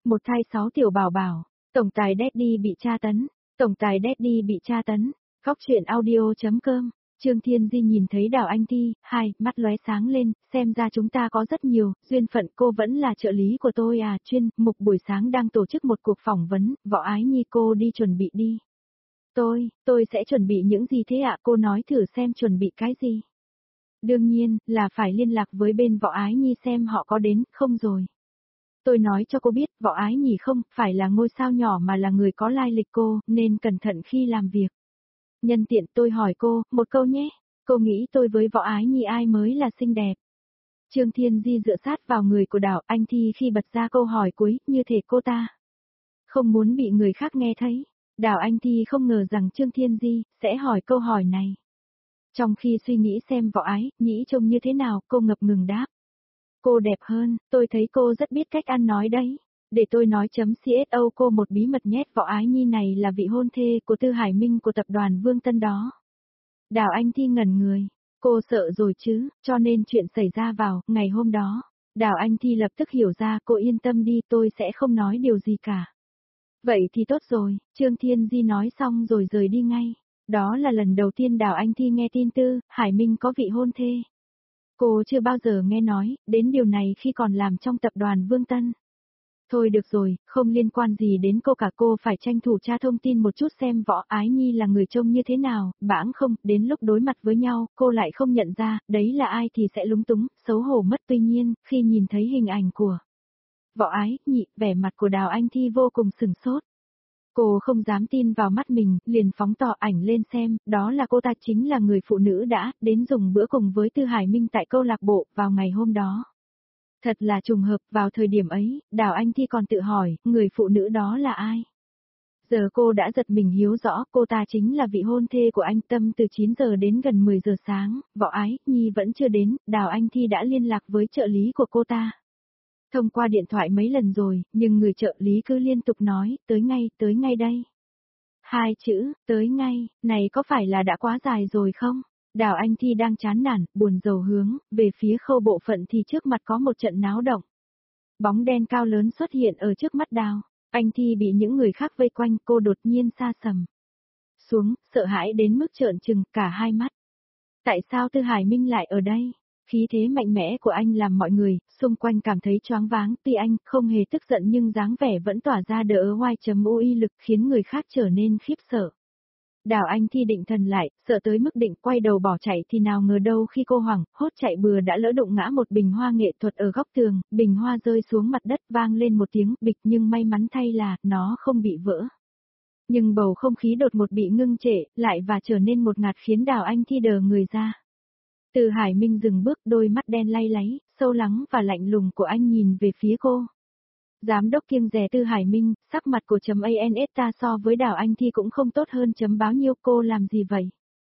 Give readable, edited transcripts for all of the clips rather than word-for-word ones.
một thai 6 tiểu bảo bảo, tổng tài Daddy bị tra tấn, tổng tài Daddy bị tra tấn, khóc chuyện audio.com. Trương Thiên Di nhìn thấy Đào Anh Thi, mắt lóe sáng lên, xem ra chúng ta có rất nhiều, duyên phận. Cô vẫn là trợ lý của tôi à? Chuyên mục buổi sáng đang tổ chức một cuộc phỏng vấn, Võ Ái Nhi cô đi chuẩn bị đi. Tôi sẽ chuẩn bị những gì thế ạ? Cô nói thử xem chuẩn bị cái gì. Đương nhiên, là phải liên lạc với bên Võ Ái Nhi xem họ có đến không rồi. Tôi nói cho cô biết, Võ Ái Nhi không phải là ngôi sao nhỏ mà là người có lai lịch cô, nên cẩn thận khi làm việc. Nhân tiện tôi hỏi cô, một câu nhé, cô nghĩ tôi với Võ Ái Nhi ai mới là xinh đẹp? Trương Thiên Di dựa sát vào người của Đào Anh Thi khi bật ra câu hỏi cuối, như thể cô ta không muốn bị người khác nghe thấy. Đào Anh Thi không ngờ rằng Trương Thiên Di sẽ hỏi câu hỏi này. Trong khi suy nghĩ xem Võ Ái Nhi trông như thế nào, cô ngập ngừng đáp. Cô đẹp hơn, tôi thấy cô rất biết cách ăn nói đấy. Để tôi nói CSO cô một bí mật nhét, Võ Ái Nhi này là vị hôn thê của Tư Hải Minh của tập đoàn Vương Tân đó. Đào Anh Thi ngẩn người, cô sợ rồi chứ, cho nên chuyện xảy ra vào ngày hôm đó. Đào Anh Thi lập tức hiểu ra, cô yên tâm đi, tôi sẽ không nói điều gì cả. Vậy thì tốt rồi, Trương Thiên Di nói xong rồi rời đi ngay. Đó là lần đầu tiên Đào Anh Thi nghe tin Tư Hải Minh có vị hôn thê. Cô chưa bao giờ nghe nói đến điều này khi còn làm trong tập đoàn Vương Tân. Thôi được rồi, không liên quan gì đến cô cả, cô phải tranh thủ tra thông tin một chút xem Võ Ái Nhi là người trông như thế nào, bẵng không, đến lúc đối mặt với nhau, cô lại không nhận ra, đấy là ai thì sẽ lúng túng, xấu hổ mất. Tuy nhiên, khi nhìn thấy hình ảnh của Võ Ái Nhi, vẻ mặt của Đào Anh Thi vô cùng sửng sốt. Cô không dám tin vào mắt mình, liền phóng tỏ ảnh lên xem, đó là cô ta, chính là người phụ nữ đã đến dùng bữa cùng với Tư Hải Minh tại câu lạc bộ vào ngày hôm đó. Thật là trùng hợp, vào thời điểm ấy, Đào Anh Thi còn tự hỏi, người phụ nữ đó là ai? Giờ cô đã giật mình hiếu rõ, cô ta chính là vị hôn thê của anh Tâm. Từ 9 giờ đến gần 10 giờ sáng, Võ Ái Nhi vẫn chưa đến, Đào Anh Thi đã liên lạc với trợ lý của cô ta. Thông qua điện thoại mấy lần rồi, nhưng người trợ lý cứ liên tục nói, tới ngay đây. Hai chữ, tới ngay, này có phải là đã quá dài rồi không? Đào Anh Thi đang chán nản, buồn rầu hướng về phía khâu bộ phận thì trước mặt có một trận náo động. Bóng đen cao lớn xuất hiện ở trước mắt Đào Anh Thi, bị những người khác vây quanh, cô đột nhiên sa sầm xuống, sợ hãi đến mức trợn trừng cả hai mắt. Tại sao Tư Hải Minh lại ở đây? Khí thế mạnh mẽ của anh làm mọi người xung quanh cảm thấy choáng váng, tuy anh không hề tức giận nhưng dáng vẻ vẫn tỏa ra đỡ oai.ui lực khiến người khác trở nên khiếp sợ. Đào Anh Thi định thần lại, sợ tới mức định quay đầu bỏ chạy thì nào ngờ đâu khi cô hoảng hốt chạy bừa đã lỡ đụng ngã một bình hoa nghệ thuật ở góc tường, bình hoa rơi xuống mặt đất vang lên một tiếng bịch, nhưng may mắn thay là nó không bị vỡ. Nhưng bầu không khí đột ngột bị ngưng trệ lại và trở nên một ngạt khiến Đào Anh Thi đờ người ra. Từ Hải Minh dừng bước, đôi mắt đen lay láy, sâu lắng và lạnh lùng của anh nhìn về phía cô. Giám đốc kiêng dè Tư Hải Minh, sắc mặt của .ANSTA so với Đào Anh Thi cũng không tốt hơn bao nhiêu. Cô làm gì vậy?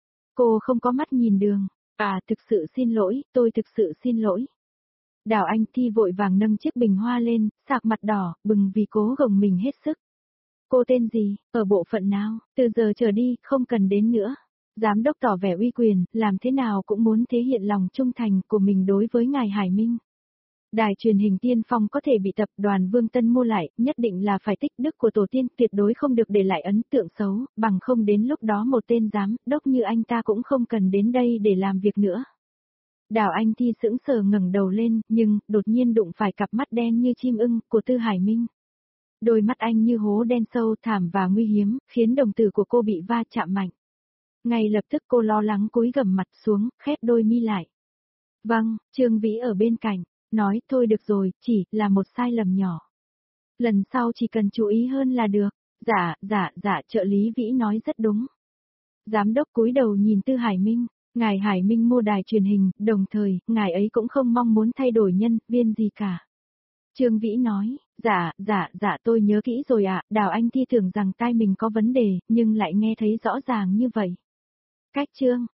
Cô không có mắt nhìn đường. Thực sự xin lỗi, tôi thực sự xin lỗi. Đào Anh Thi vội vàng nâng chiếc bình hoa lên, sạc mặt đỏ, bừng vì cố gồng mình hết sức. Cô tên gì, ở bộ phận nào, từ giờ trở đi, không cần đến nữa. Giám đốc tỏ vẻ uy quyền, làm thế nào cũng muốn thể hiện lòng trung thành của mình đối với ngài Hải Minh. Đài truyền hình Tiên Phong có thể bị tập đoàn Vương Tân mua lại, nhất định là phải tích đức của tổ tiên, tuyệt đối không được để lại ấn tượng xấu, bằng không đến lúc đó một tên giám đốc như anh ta cũng không cần đến đây để làm việc nữa. Đào Anh Thi sững sờ ngẩng đầu lên, nhưng đột nhiên đụng phải cặp mắt đen như chim ưng của Tư Hải Minh. Đôi mắt anh như hố đen sâu thẳm và nguy hiểm, khiến đồng tử của cô bị va chạm mạnh. Ngay lập tức cô lo lắng cúi gằm mặt xuống, khép đôi mi lại. Vâng, Trương Vĩ ở bên cạnh, nói thôi được rồi, chỉ là một sai lầm nhỏ. Lần sau chỉ cần chú ý hơn là được. Dạ, trợ lý Vĩ nói rất đúng. Giám đốc cúi đầu nhìn Tư Hải Minh, ngài Hải Minh mua đài truyền hình, đồng thời, ngài ấy cũng không mong muốn thay đổi nhân viên gì cả. Trương Vĩ nói, dạ, tôi nhớ kỹ rồi ạ. Đào Anh Thi tưởng rằng tai mình có vấn đề, nhưng lại nghe thấy rõ ràng như vậy. Cách Trương